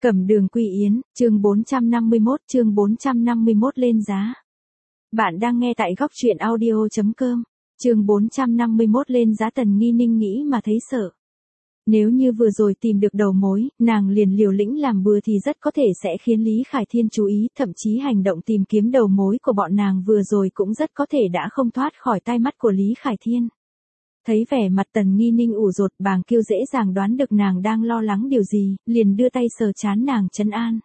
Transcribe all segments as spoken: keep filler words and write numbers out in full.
Cẩm Đường Quy Yến, chương bốn trăm năm mươi mốt, chương bốn trăm năm mươi mốt lên giá. Bạn đang nghe tại góc truyện audio.com, chương bốn trăm năm mươi mốt lên giá. Tần Nghi Ninh nghĩ mà thấy sợ. Nếu như vừa rồi tìm được đầu mối, nàng liền liều lĩnh làm bừa thì rất có thể sẽ khiến Lý Khải Thiên chú ý, thậm chí hành động tìm kiếm đầu mối của bọn nàng vừa rồi cũng rất có thể đã không thoát khỏi tai mắt của Lý Khải Thiên. Thấy vẻ mặt Tần Nghi Ninh ủ rột, Bàng Kiêu dễ dàng đoán được nàng đang lo lắng điều gì, liền đưa tay sờ trán nàng trấn an.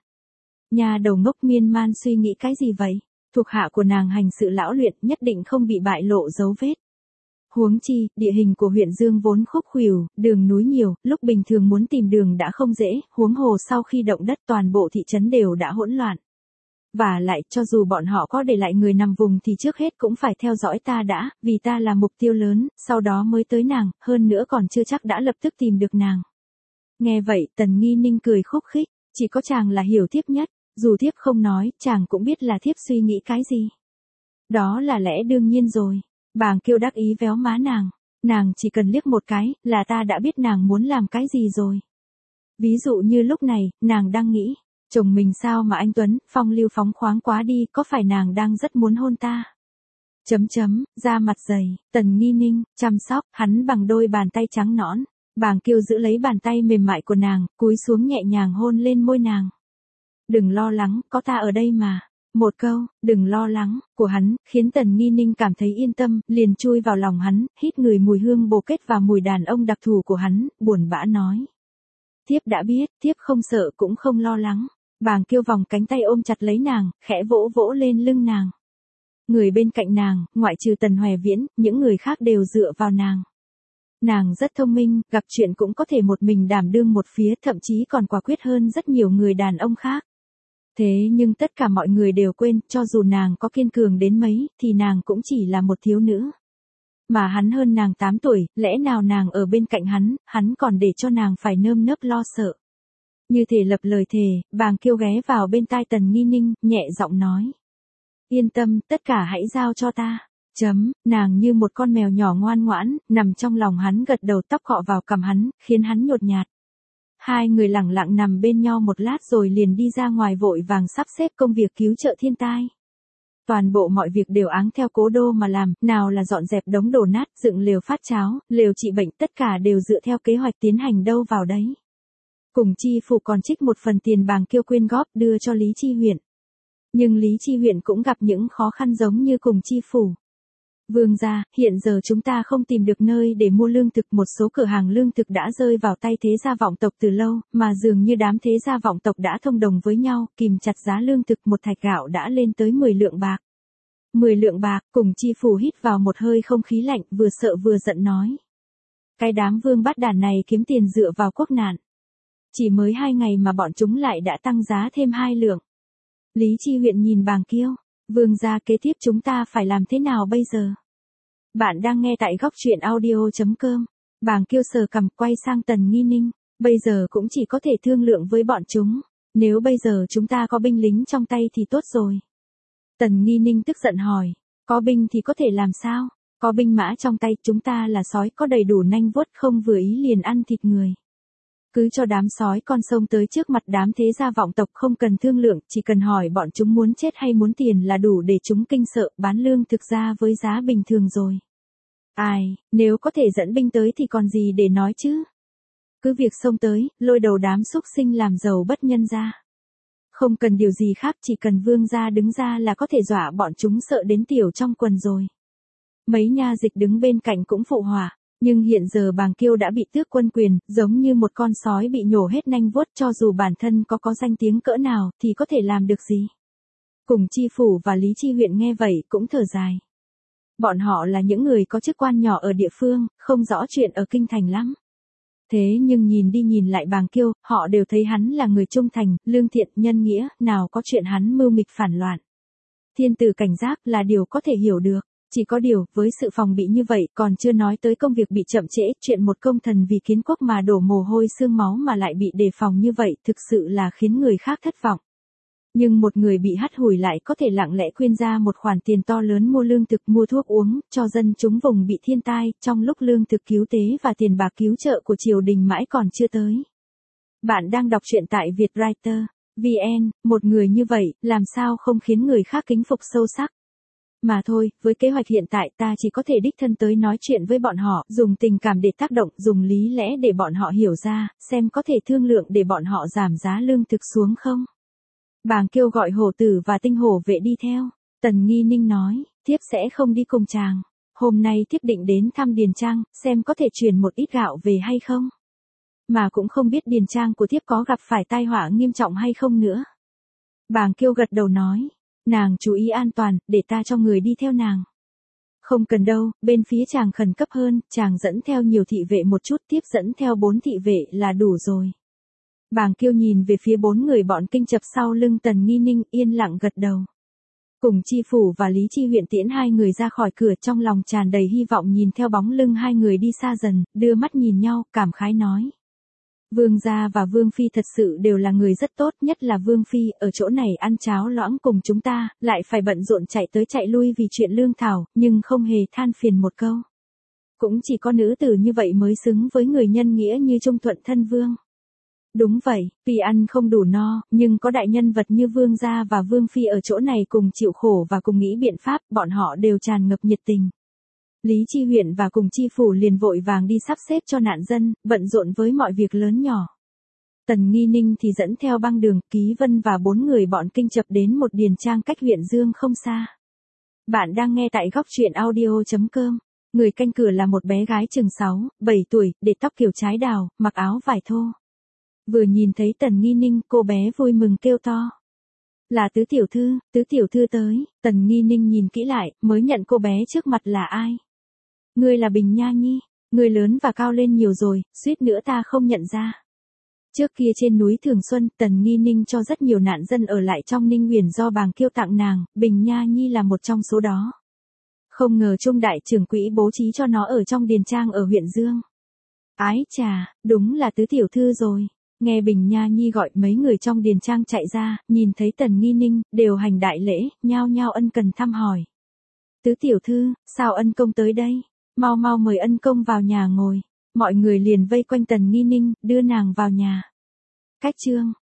Nhà đầu ngốc miên man suy nghĩ cái gì vậy? Thuộc hạ của nàng hành sự lão luyện, nhất định không bị bại lộ dấu vết. Huống chi, địa hình của huyện Dương vốn khúc khuỷu, đường núi nhiều, lúc bình thường muốn tìm đường đã không dễ, huống hồ sau khi động đất toàn bộ thị trấn đều đã hỗn loạn. Và lại, cho dù bọn họ có để lại người nằm vùng thì trước hết cũng phải theo dõi ta đã, vì ta là mục tiêu lớn, sau đó mới tới nàng, hơn nữa còn chưa chắc đã lập tức tìm được nàng. Nghe vậy, Tần Nghi Ninh cười khúc khích, chỉ có chàng là hiểu thiếp nhất, dù thiếp không nói, chàng cũng biết là thiếp suy nghĩ cái gì. Đó là lẽ đương nhiên rồi. Bàng Kiêu đắc ý véo má nàng, nàng chỉ cần liếc một cái, là ta đã biết nàng muốn làm cái gì rồi. Ví dụ như lúc này, nàng đang nghĩ, chồng mình sao mà anh Tuấn, phong lưu phóng khoáng quá đi, có phải nàng đang rất muốn hôn ta? Chấm chấm, da mặt dày, Tần Nghi Ninh, chăm sóc, hắn bằng đôi bàn tay trắng nõn. Bàng Kiêu giữ lấy bàn tay mềm mại của nàng, cúi xuống nhẹ nhàng hôn lên môi nàng. Đừng lo lắng, có ta ở đây mà. Một câu, đừng lo lắng, của hắn, khiến Tần Nghi Ninh cảm thấy yên tâm, liền chui vào lòng hắn, hít người mùi hương bồ kết và mùi đàn ông đặc thù của hắn, buồn bã nói. Thiếp đã biết, thiếp không sợ cũng không lo lắng. Bàng Kiêu vòng cánh tay ôm chặt lấy nàng, khẽ vỗ vỗ lên lưng nàng. Người bên cạnh nàng, ngoại trừ Tần Hoè Viễn, những người khác đều dựa vào nàng. Nàng rất thông minh, gặp chuyện cũng có thể một mình đảm đương một phía, thậm chí còn quả quyết hơn rất nhiều người đàn ông khác. Thế nhưng tất cả mọi người đều quên, cho dù nàng có kiên cường đến mấy, thì nàng cũng chỉ là một thiếu nữ. Mà hắn hơn nàng tám tuổi, lẽ nào nàng ở bên cạnh hắn, hắn còn để cho nàng phải nơm nớp lo sợ. Như thể lập lời thề, Bàng Kiêu ghé vào bên tai Tần Nghi Ninh, nhẹ giọng nói. Yên tâm, tất cả hãy giao cho ta. Chấm, nàng như một con mèo nhỏ ngoan ngoãn, nằm trong lòng hắn gật đầu, tóc cọ vào cằm hắn, khiến hắn nhột nhạt. Hai người lẳng lặng nằm bên nhau một lát rồi liền đi ra ngoài vội vàng sắp xếp công việc cứu trợ thiên tai. Toàn bộ mọi việc đều áng theo cố đô mà làm, nào là dọn dẹp đống đổ nát, dựng lều phát cháo, lều trị bệnh, tất cả đều dựa theo kế hoạch tiến hành đâu vào đấy. Cùng Chi Phủ còn trích một phần tiền Bàng Kiêu quyên góp đưa cho Lý Chi huyện. Nhưng Lý Chi huyện cũng gặp những khó khăn giống như cùng Chi Phủ. Vương gia, hiện giờ chúng ta không tìm được nơi để mua lương thực, một số cửa hàng lương thực đã rơi vào tay thế gia vọng tộc từ lâu, mà dường như đám thế gia vọng tộc đã thông đồng với nhau, kìm chặt giá lương thực, một thạch gạo đã lên tới mười lượng bạc. mười lượng bạc, cùng Chi Phủ hít vào một hơi không khí lạnh, vừa sợ vừa giận nói. Cái đám vương bát đàn này kiếm tiền dựa vào quốc nạn. Chỉ mới hai ngày mà bọn chúng lại đã tăng giá thêm hai lượng. Lý Chi huyện nhìn Bàng Kiêu. Vương gia, kế tiếp chúng ta phải làm thế nào bây giờ? Bạn đang nghe tại góc truyện audio.com. Bàng Kiêu sờ cằm quay sang Tần Nghi Ninh. Bây giờ cũng chỉ có thể thương lượng với bọn chúng. Nếu bây giờ chúng ta có binh lính trong tay thì tốt rồi. Tần Nghi Ninh tức giận hỏi. Có binh thì có thể làm sao? Có binh mã trong tay, chúng ta là sói, có đầy đủ nanh vuốt, không vừa ý liền ăn thịt người. Cứ cho đám sói con sông tới trước mặt đám thế gia vọng tộc, không cần thương lượng, chỉ cần hỏi bọn chúng muốn chết hay muốn tiền là đủ để chúng kinh sợ, bán lương thực ra với giá bình thường rồi. Ai, nếu có thể dẫn binh tới thì còn gì để nói chứ? Cứ việc xông tới, lôi đầu đám xúc sinh làm giàu bất nhân ra. Không cần điều gì khác, chỉ cần vương gia đứng ra là có thể dọa bọn chúng sợ đến tiểu trong quần rồi. Mấy nha dịch đứng bên cạnh cũng phụ họa. Nhưng hiện giờ Bàng Kiêu đã bị tước quân quyền, giống như một con sói bị nhổ hết nanh vuốt, cho dù bản thân có có danh tiếng cỡ nào, thì có thể làm được gì. Cùng Chi Phủ và Lý Chi huyện nghe vậy, cũng thở dài. Bọn họ là những người có chức quan nhỏ ở địa phương, không rõ chuyện ở kinh thành lắm. Thế nhưng nhìn đi nhìn lại Bàng Kiêu, họ đều thấy hắn là người trung thành, lương thiện, nhân nghĩa, nào có chuyện hắn mưu mịch phản loạn. Thiên tử cảnh giác là điều có thể hiểu được. Chỉ có điều, với sự phòng bị như vậy, còn chưa nói tới công việc bị chậm trễ, chuyện một công thần vì kiến quốc mà đổ mồ hôi xương máu mà lại bị đề phòng như vậy, thực sự là khiến người khác thất vọng. Nhưng một người bị hắt hủi lại có thể lặng lẽ quyên ra một khoản tiền to lớn mua lương thực, mua thuốc uống, cho dân chúng vùng bị thiên tai, trong lúc lương thực cứu tế và tiền bạc cứu trợ của triều đình mãi còn chưa tới. Bạn đang đọc truyện tại Vietwriter chấm vn, một người như vậy, làm sao không khiến người khác kính phục sâu sắc. Mà thôi, với kế hoạch hiện tại ta chỉ có thể đích thân tới nói chuyện với bọn họ, dùng tình cảm để tác động, dùng lý lẽ để bọn họ hiểu ra, xem có thể thương lượng để bọn họ giảm giá lương thực xuống không. Bàng kêu gọi hổ tử và tinh hổ vệ đi theo. Tần Nghi Ninh nói, thiếp sẽ không đi cùng chàng. Hôm nay thiếp định đến thăm Điền Trang, xem có thể truyền một ít gạo về hay không. Mà cũng không biết Điền Trang của thiếp có gặp phải tai họa nghiêm trọng hay không nữa. Bàng Kiêu gật đầu nói, nàng chú ý an toàn, để ta cho người đi theo nàng. Không cần đâu, bên phía chàng khẩn cấp hơn, chàng dẫn theo nhiều thị vệ một chút, tiếp dẫn theo bốn thị vệ là đủ rồi. Bàng Kiêu nhìn về phía bốn người bọn kinh chập sau lưng Tần Nghi Ninh, yên lặng gật đầu. Cùng Chi Phủ và Lý Chi Huyện tiễn hai người ra khỏi cửa, trong lòng tràn đầy hy vọng nhìn theo bóng lưng hai người đi xa dần, đưa mắt nhìn nhau, cảm khái nói. Vương gia và Vương Phi thật sự đều là người rất tốt, nhất là Vương Phi, ở chỗ này ăn cháo loãng cùng chúng ta, lại phải bận rộn chạy tới chạy lui vì chuyện lương thảo, nhưng không hề than phiền một câu. Cũng chỉ có nữ tử như vậy mới xứng với người nhân nghĩa như Trung Thuận thân vương. Đúng vậy, tuy ăn không đủ no, nhưng có đại nhân vật như Vương gia và Vương Phi ở chỗ này cùng chịu khổ và cùng nghĩ biện pháp, bọn họ đều tràn ngập nhiệt tình. Lý Chi Huyện và cùng Chi Phủ liền vội vàng đi sắp xếp cho nạn dân, bận rộn với mọi việc lớn nhỏ. Tần Nghi Ninh thì dẫn theo băng đường, Ký Vân và bốn người bọn kinh chập đến một điền trang cách huyện Dương không xa. Bạn đang nghe tại góc truyện audio chấm com. Người canh cửa là một bé gái chừng sáu, bảy tuổi, để tóc kiểu trái đào, mặc áo vải thô. Vừa nhìn thấy Tần Nghi Ninh, cô bé vui mừng kêu to. Là tứ tiểu thư, tứ tiểu thư tới. Tần Nghi Ninh nhìn kỹ lại, mới nhận cô bé trước mặt là ai. Ngươi là Bình Nha Nhi, ngươi lớn và cao lên nhiều rồi, suýt nữa ta không nhận ra. Trước kia trên núi Thường Xuân, Tần Nghi Ninh cho rất nhiều nạn dân ở lại trong Ninh Huyền do Bàng Kiêu tặng nàng, Bình Nha Nhi là một trong số đó. Không ngờ Trung đại trưởng quỹ bố trí cho nó ở trong điền trang ở huyện Dương. Ái chà, đúng là tứ tiểu thư rồi. Nghe Bình Nha Nhi gọi, mấy người trong điền trang chạy ra, nhìn thấy Tần Nghi Ninh, đều hành đại lễ, nhao nhao ân cần thăm hỏi. Tứ tiểu thư, sao ân công tới đây? Mau mau mời ân công vào nhà ngồi. Mọi người liền vây quanh Tần Nghi Ninh, đưa nàng vào nhà. Cách chương,